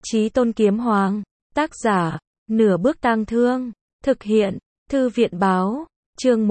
Chí Tôn Kiếm Hoàng, tác giả, Nửa Bước Tang Thương, thực hiện, Thư viện báo, chương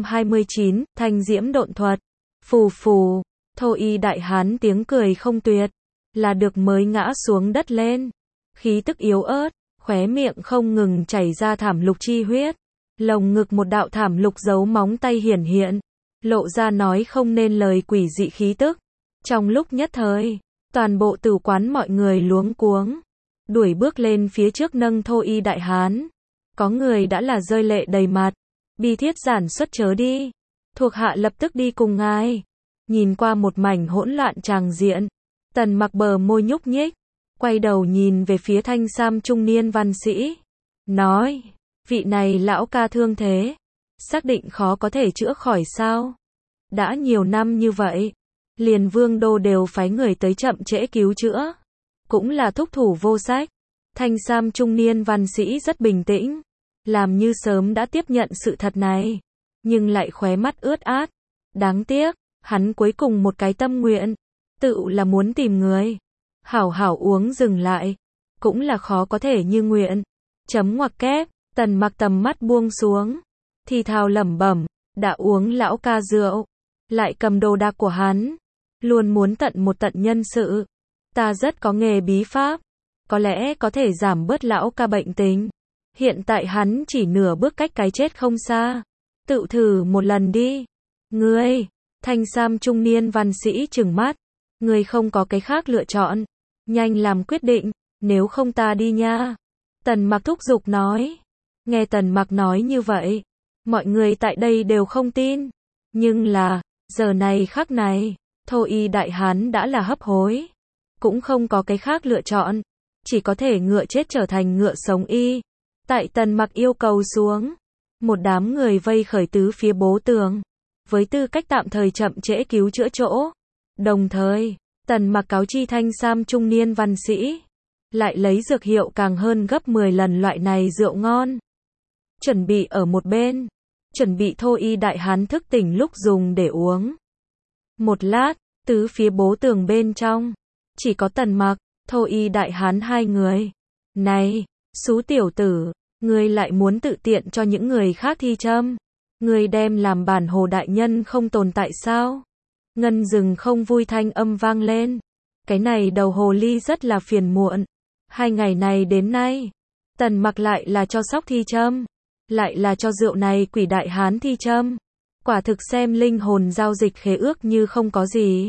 129, Thanh Diễm Độn Thuật, phù phù, Thô Y đại hán tiếng cười không tuyệt, là được mới ngã xuống đất lên, khí tức yếu ớt, khóe miệng không ngừng chảy ra thảm lục chi huyết, lồng ngực một đạo thảm lục dấu móng tay hiển hiện, lộ ra nói không nên lời quỷ dị khí tức. Trong lúc nhất thời, toàn bộ tử quán mọi người luống cuống, đuổi bước lên phía trước nâng Thô Y đại hán. Có người đã là rơi lệ đầy mặt, bi thiết giản xuất chớ đi, thuộc hạ lập tức đi cùng ngài. Nhìn qua một mảnh hỗn loạn tràng diện, Tần Mặc bờ môi nhúc nhích, quay đầu nhìn về phía thanh sam trung niên văn sĩ, nói, vị này lão ca thương thế, xác định khó có thể chữa khỏi sao? Đã nhiều năm như vậy, liền vương đô đều phái người tới chậm trễ cứu chữa, cũng là thúc thủ vô sách. Thanh sam trung niên văn sĩ rất bình tĩnh, làm như sớm đã tiếp nhận sự thật này, nhưng lại khóe mắt ướt át. Đáng tiếc, hắn cuối cùng một cái tâm nguyện, tự là muốn tìm người hảo hảo uống dừng lại, cũng là khó có thể như nguyện. Chấm ngoặc kép, Tần Mặc tầm mắt buông xuống, thì thào lẩm bẩm, đã uống lão ca rượu, lại cầm đồ đạc của hắn, luôn muốn tận một tận nhân sự. Ta rất có nghề bí pháp, có lẽ có thể giảm bớt lão ca bệnh tình. Hiện tại hắn chỉ nửa bước cách cái chết không xa, tự thử một lần đi. Ngươi, thanh sam trung niên văn sĩ trừng mắt, ngươi không có cái khác lựa chọn, nhanh làm quyết định, nếu không ta đi nha. Tần Mặc thúc giục nói. Nghe Tần Mặc nói như vậy, mọi người tại đây đều không tin, nhưng là, giờ này khắc này, Thô Y đại hán đã là hấp hối, cũng không có cái khác lựa chọn, chỉ có thể ngựa chết trở thành ngựa sống y. Tại Tần Mặc yêu cầu xuống, một đám người vây khởi tứ phía bố tường, với tư cách tạm thời chậm trễ cứu chữa chỗ. Đồng thời, Tần Mặc cáo chi thanh sam trung niên văn sĩ, lại lấy dược hiệu càng hơn gấp 10 lần loại này rượu ngon, chuẩn bị ở một bên, chuẩn bị Thô Y đại hán thức tỉnh lúc dùng để uống. Một lát, tứ phía bố tường bên trong, chỉ có Tần Mặc, Thô Y đại hán hai người. Này, xú tiểu tử, ngươi lại muốn tự tiện cho những người khác thi châm? Ngươi đem làm bản hồ đại nhân không tồn tại sao? Ngân Dừng không vui thanh âm vang lên. Cái này đầu hồ ly rất là phiền muộn. 2 ngày này đến nay, Tần Mặc lại là cho sóc thi châm, lại là cho rượu này quỷ đại hán thi châm. Quả thực xem linh hồn giao dịch khế ước như không có gì.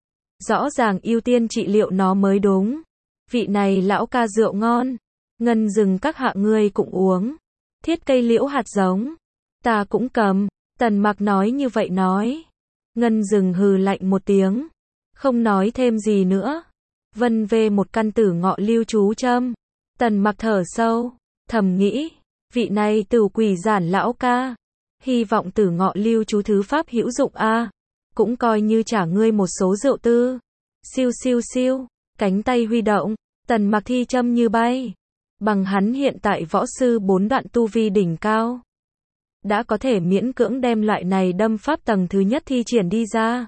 Rõ ràng ưu tiên trị liệu nó mới đúng. Vị này lão ca rượu ngon, Ngân Dừng các hạ ngươi cũng uống. Thiết cây liễu hạt giống, ta cũng cầm. Tần Mặc nói như vậy nói. Ngân Dừng hừ lạnh một tiếng, không nói thêm gì nữa. Vân về một căn tử ngọ lưu chú châm. Tần Mặc thở sâu, thầm nghĩ, vị này tử quỷ giản lão ca, hy vọng tử ngọ lưu chú thứ pháp hữu dụng a, cũng coi như trả ngươi một số rượu tư. Siêu siêu siêu, cánh tay huy động, Tần Mặc thi châm như bay. Bằng hắn hiện tại võ sư 4 đoạn tu vi đỉnh cao, đã có thể miễn cưỡng đem loại này đâm pháp tầng thứ nhất thi triển đi ra.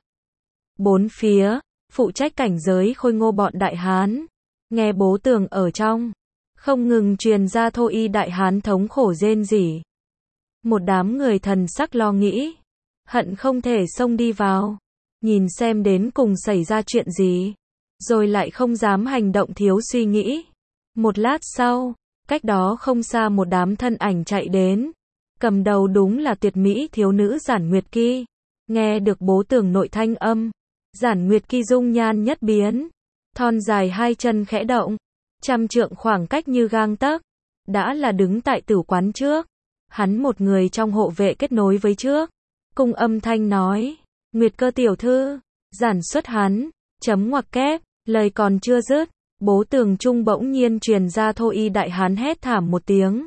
Bốn phía, phụ trách cảnh giới khôi ngô bọn đại hán, nghe bố tường ở trong, không ngừng truyền ra Thô Y đại hán thống khổ rên rỉ. Một đám người thần sắc lo nghĩ, hận không thể xông đi vào, nhìn xem đến cùng xảy ra chuyện gì, rồi lại không dám hành động thiếu suy nghĩ. Một lát sau, cách đó không xa một đám thân ảnh chạy đến, cầm đầu đúng là tuyệt mỹ thiếu nữ Giản Nguyệt Ki. Nghe được bố tường nội thanh âm, Giản Nguyệt Ki dung nhan nhất biến, thon dài hai chân khẽ động, 100 trượng khoảng cách như gang tấc, đã là đứng tại tử quán trước. Hắn một người trong hộ vệ kết nối với trước, cung âm thanh nói, Nguyệt Cơ tiểu thư, giản xuất hắn, chấm ngoặc kép, lời còn chưa dứt, bố tường trung bỗng nhiên truyền ra Thô Y đại hán hét thảm một tiếng.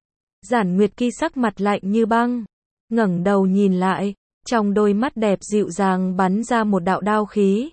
Giản Nguyệt Ki sắc mặt lạnh như băng, ngẩng đầu nhìn lại, trong đôi mắt đẹp dịu dàng bắn ra một đạo đao khí.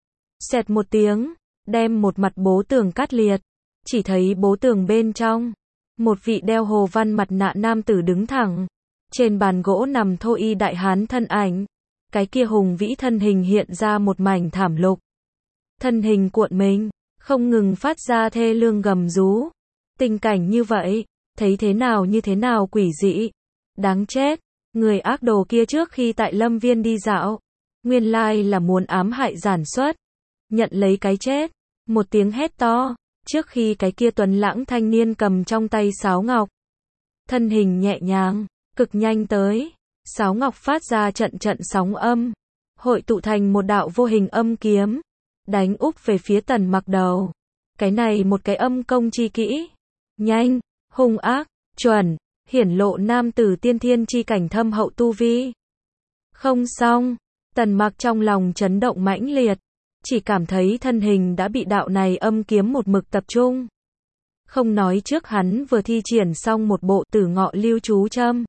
Xẹt một tiếng, đem một mặt bố tường cắt liệt, chỉ thấy bố tường bên trong, một vị đeo hồ văn mặt nạ nam tử đứng thẳng, trên bàn gỗ nằm Thô Y đại hán thân ảnh, cái kia hùng vĩ thân hình hiện ra một mảnh thảm lục. Thân hình cuộn mình, không ngừng phát ra thê lương gầm rú. Tình cảnh như vậy, thấy thế nào quỷ dị. Đáng chết, người ác đồ kia trước khi tại Lâm Viên đi dạo, nguyên lai là muốn ám hại Giản Xuất, nhận lấy cái chết. Một tiếng hét to, trước khi cái kia tuấn lãng thanh niên cầm trong tay sáo ngọc. Thân hình nhẹ nhàng, cực nhanh tới, sáo ngọc phát ra trận trận sóng âm, hội tụ thành một đạo vô hình âm kiếm, đánh úp về phía Tần Mặc đầu. Cái này một cái âm công chi kỹ, nhanh, hung ác, chuẩn, hiển lộ nam tử tiên thiên chi cảnh thâm hậu tu vi. Không xong, Tần Mặc trong lòng chấn động mãnh liệt, chỉ cảm thấy thân hình đã bị đạo này âm kiếm một mực tập trung. Không nói trước hắn vừa thi triển xong một bộ Tử Ngọ Lưu chú châm.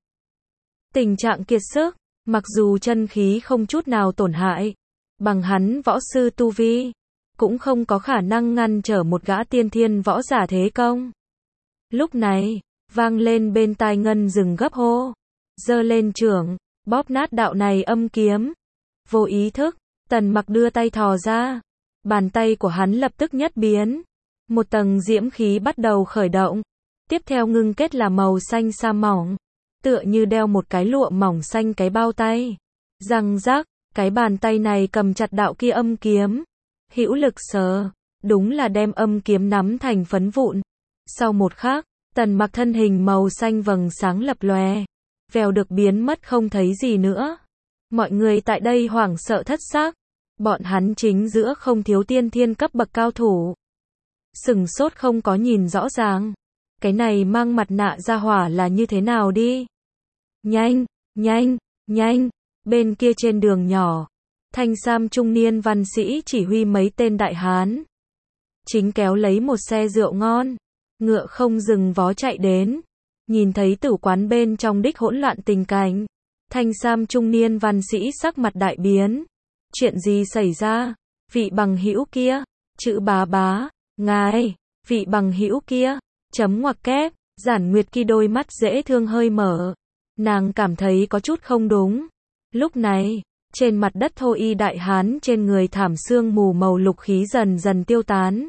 Tình trạng kiệt sức, mặc dù chân khí không chút nào tổn hại, bằng hắn võ sư tu vi, cũng không có khả năng ngăn trở một gã tiên thiên võ giả thế công. Lúc này, vang lên bên tai Ngân Dừng gấp hô, giơ lên chưởng, bóp nát đạo này âm kiếm. Vô ý thức, Tần Mặc đưa tay thò ra, bàn tay của hắn lập tức nhất biến, một tầng diễm khí bắt đầu khởi động, tiếp theo ngưng kết là màu xanh sa mỏng, tựa như đeo một cái lụa mỏng xanh cái bao tay. Răng rắc, cái bàn tay này cầm chặt đạo kia âm kiếm, hữu lực sờ, đúng là đem âm kiếm nắm thành phấn vụn. Sau một khắc, Tần Mặc thân hình màu xanh vầng sáng lập lòe, vèo được biến mất không thấy gì nữa. Mọi người tại đây hoảng sợ thất xác, bọn hắn chính giữa không thiếu tiên thiên cấp bậc cao thủ. Sừng sốt không có nhìn rõ ràng, cái này mang mặt nạ ra hỏa là như thế nào đi. Nhanh, nhanh, nhanh, bên kia trên đường nhỏ, thanh sam trung niên văn sĩ chỉ huy mấy tên đại hán, chính kéo lấy một xe rượu ngon, ngựa không dừng vó chạy đến. Nhìn thấy tử quán bên trong đích hỗn loạn tình cảnh, thanh sam trung niên văn sĩ sắc mặt đại biến. Chuyện gì xảy ra? Vị bằng hữu kia, chữ bá, ngài, vị bằng hữu kia, chấm ngoặc kép, Giản Nguyệt Kỳ đôi mắt dễ thương hơi mở. Nàng cảm thấy có chút không đúng. Lúc này, trên mặt đất thô y đại hán trên người thảm sương mù màu lục khí dần dần tiêu tán.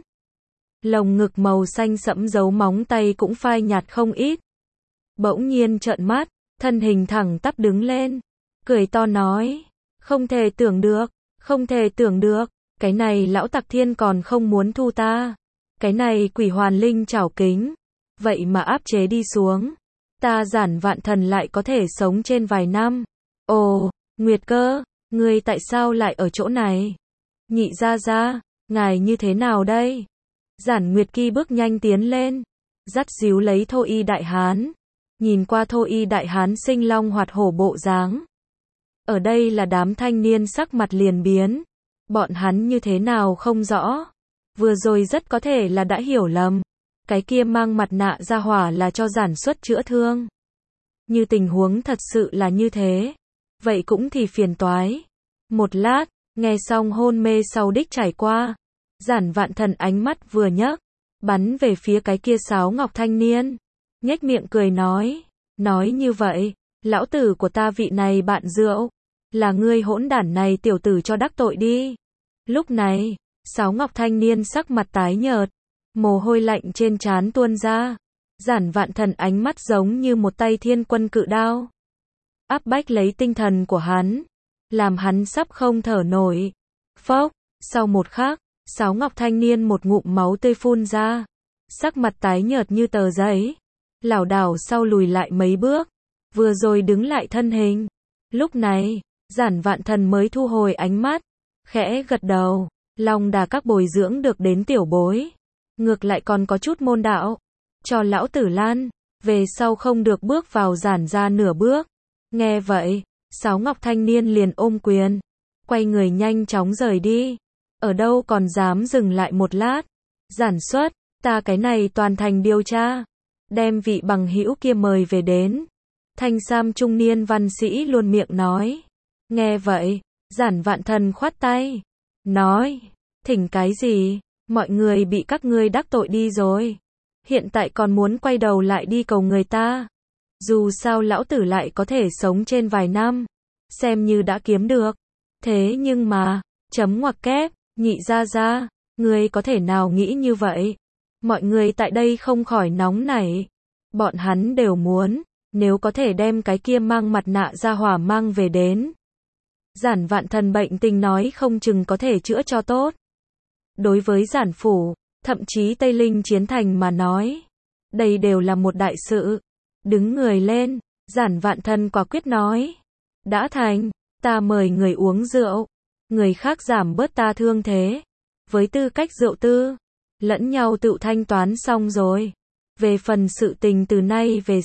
Lồng ngực màu xanh sẫm dấu móng tay cũng phai nhạt không ít. Bỗng nhiên trợn mắt, thân hình thẳng tắp đứng lên, cười to nói, không thể tưởng được, không thể tưởng được, cái này lão tặc thiên còn không muốn thu ta. Cái này quỷ hoàn linh trảo kính, vậy mà áp chế đi xuống. Ta Giản Vạn Thần lại có thể sống trên vài năm. Ồ, Nguyệt Cơ, ngươi tại sao lại ở chỗ này? Nhị gia gia, ngài như thế nào đây? Giản Nguyệt Kỳ bước nhanh tiến lên, dắt díu lấy thô y đại hán. Nhìn qua thô y đại hán sinh long hoạt hổ bộ dáng. Ở đây là đám thanh niên sắc mặt liền biến. Bọn hắn như thế nào không rõ. Vừa rồi rất có thể là đã hiểu lầm. Cái kia mang mặt nạ ra hỏa là cho Giản Xuất chữa thương. Như tình huống thật sự là như thế, vậy cũng thì phiền toái. Một lát, nghe xong hôn mê sau đích trải qua, Giản Vạn Thần ánh mắt vừa nhấc, bắn về phía cái kia sáo ngọc thanh niên, nhếch miệng cười nói như vậy, lão tử của ta vị này bạn rượu, là ngươi hỗn đản này tiểu tử cho đắc tội đi. Lúc này, sáo ngọc thanh niên sắc mặt tái nhợt, mồ hôi lạnh trên trán tuôn ra. Giản Vạn Thần ánh mắt giống như một tay thiên quân cự đao, áp bách lấy tinh thần của hắn, làm hắn sắp không thở nổi. Phốc, sau một khắc, sáo ngọc thanh niên một ngụm máu tươi phun ra, sắc mặt tái nhợt như tờ giấy, lảo đảo sau lùi lại mấy bước, vừa rồi đứng lại thân hình. Lúc này, Giản Vạn Thần mới thu hồi ánh mắt, khẽ gật đầu, Long Đà các bồi dưỡng được đến tiểu bối, ngược lại còn có chút môn đạo, cho lão tử lan, về sau không được bước vào Giản gia nửa bước. Nghe vậy, sáo ngọc thanh niên liền ôm quyền, quay người nhanh chóng rời đi, ở đâu còn dám dừng lại một lát. Giản Xuất, ta cái này toàn thành điều tra, đem vị bằng hữu kia mời về đến. Thanh sam trung niên văn sĩ luôn miệng nói. Nghe vậy, Giản Vạn Thần khoát tay, nói, thỉnh cái gì, mọi người bị các ngươi đắc tội đi rồi, hiện tại còn muốn quay đầu lại đi cầu người ta. Dù sao lão tử lại có thể sống trên vài năm, xem như đã kiếm được. Thế nhưng mà, chấm ngoặc kép, nhị gia gia, Ngươi có thể nào nghĩ như vậy? Mọi người tại đây không khỏi nóng nảy. Bọn hắn đều muốn, nếu có thể đem cái kia mang mặt nạ ra hỏa mang về đến. Giản Vạn Thần bệnh tình nói không chừng có thể chữa cho tốt. Đối với Giản phủ, thậm chí Tây Linh Chiến Thành mà nói, đây đều là một đại sự. Đứng người lên, Giản Vạn Thần quả quyết nói. Đã thành, ta mời người uống rượu. Người khác giảm bớt ta thương thế. Với tư cách rượu tư, lẫn nhau tự thanh toán xong rồi. Về phần sự tình từ nay về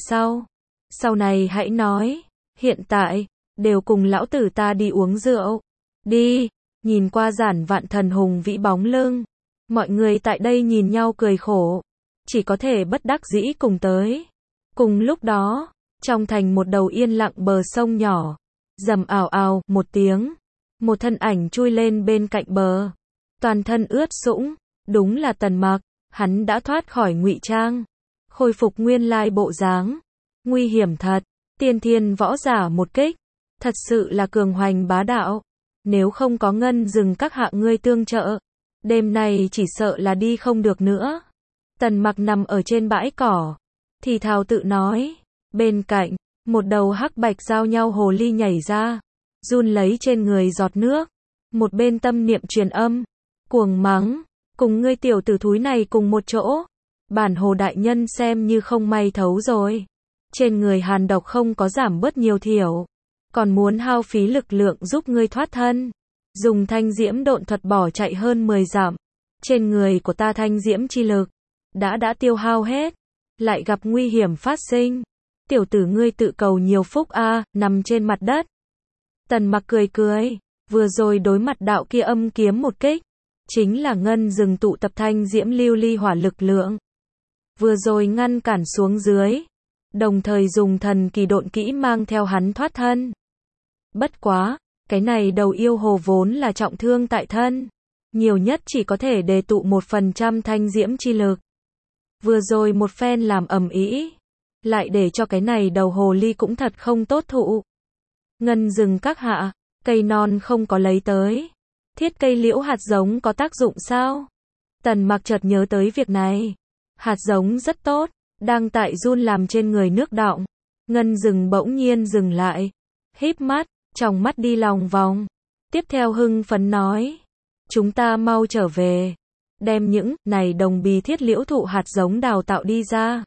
sau này hãy nói. Hiện tại, đều cùng lão tử ta đi uống rượu. Đi, nhìn qua Giản Vạn Thần hùng vĩ bóng lưng. Mọi người tại đây nhìn nhau cười khổ. Chỉ có thể bất đắc dĩ cùng tới. Cùng lúc đó, trong thành một đầu yên lặng bờ sông nhỏ. Rầm ào ào, một tiếng. Một thân ảnh chui lên bên cạnh bờ. Toàn thân ướt sũng. Đúng là Tần Mặc. Hắn đã thoát khỏi ngụy trang. Khôi phục nguyên lai bộ dáng. Nguy hiểm thật. Tiên thiên võ giả một kích. Thật sự là cường hoành bá đạo. Nếu không có Ngân Dừng các hạ ngươi tương trợ, đêm nay chỉ sợ là đi không được nữa. Tần Mặc nằm ở trên bãi cỏ, thì thào tự nói. Bên cạnh, một đầu hắc bạch giao nhau hồ ly nhảy ra, run lấy trên người giọt nước. Một bên tâm niệm truyền âm, cuồng mắng, cùng ngươi tiểu tử thúi này cùng một chỗ. Bản hồ đại nhân xem như không may thấu rồi. Trên người hàn độc không có giảm bớt nhiều thiểu. Còn muốn hao phí lực lượng giúp ngươi thoát thân. Dùng thanh diễm độn thuật bỏ chạy hơn 10 dặm. Trên người của ta thanh diễm chi lực đã tiêu hao hết. Lại gặp nguy hiểm phát sinh. Tiểu tử ngươi tự cầu nhiều phúc a, nằm trên mặt đất. Tần Mặc cười cười. Vừa rồi đối mặt đạo kia âm kiếm một kích. Chính là Ngân Dừng tụ tập thanh diễm lưu ly hỏa lực lượng. Vừa rồi ngăn cản xuống dưới. Đồng thời dùng thần kỳ độn kỹ mang theo hắn thoát thân. Bất quá, cái này đầu yêu hồ vốn là trọng thương tại thân. Nhiều nhất chỉ có thể đề tụ 1% thanh diễm chi lực. Vừa rồi một phen làm ầm ĩ, lại để cho cái này đầu hồ ly cũng thật không tốt thụ. Ngân Dừng các hạ, cây non không có lấy tới. Thiết cây liễu hạt giống có tác dụng sao? Tần Mặc chợt nhớ tới việc này. Hạt giống rất tốt, đang tại run làm trên người nước đọng. Ngân Dừng bỗng nhiên dừng lại, híp mắt, trong mắt đi lòng vòng. Tiếp theo hưng phấn nói, chúng ta mau trở về, đem những này đồng bì thiết liễu thụ hạt giống đào tạo đi ra.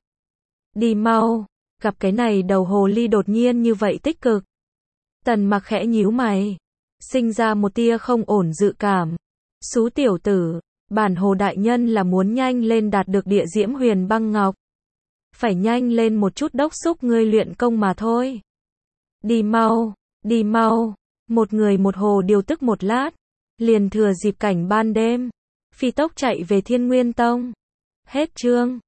Đi mau. Gặp cái này đầu hồ ly đột nhiên như vậy tích cực, Tần Mặc khẽ nhíu mày, sinh ra một tia không ổn dự cảm. Xú tiểu tử, bản hồ đại nhân là muốn nhanh lên đạt được địa diễm huyền băng ngọc. Phải nhanh lên một chút đốc xúc ngươi luyện công mà thôi. Đi mau, đi mau. Một người một hồ điều tức một lát, liền thừa dịp cảnh ban đêm, phi tốc chạy về Thiên Nguyên Tông. Hết chương.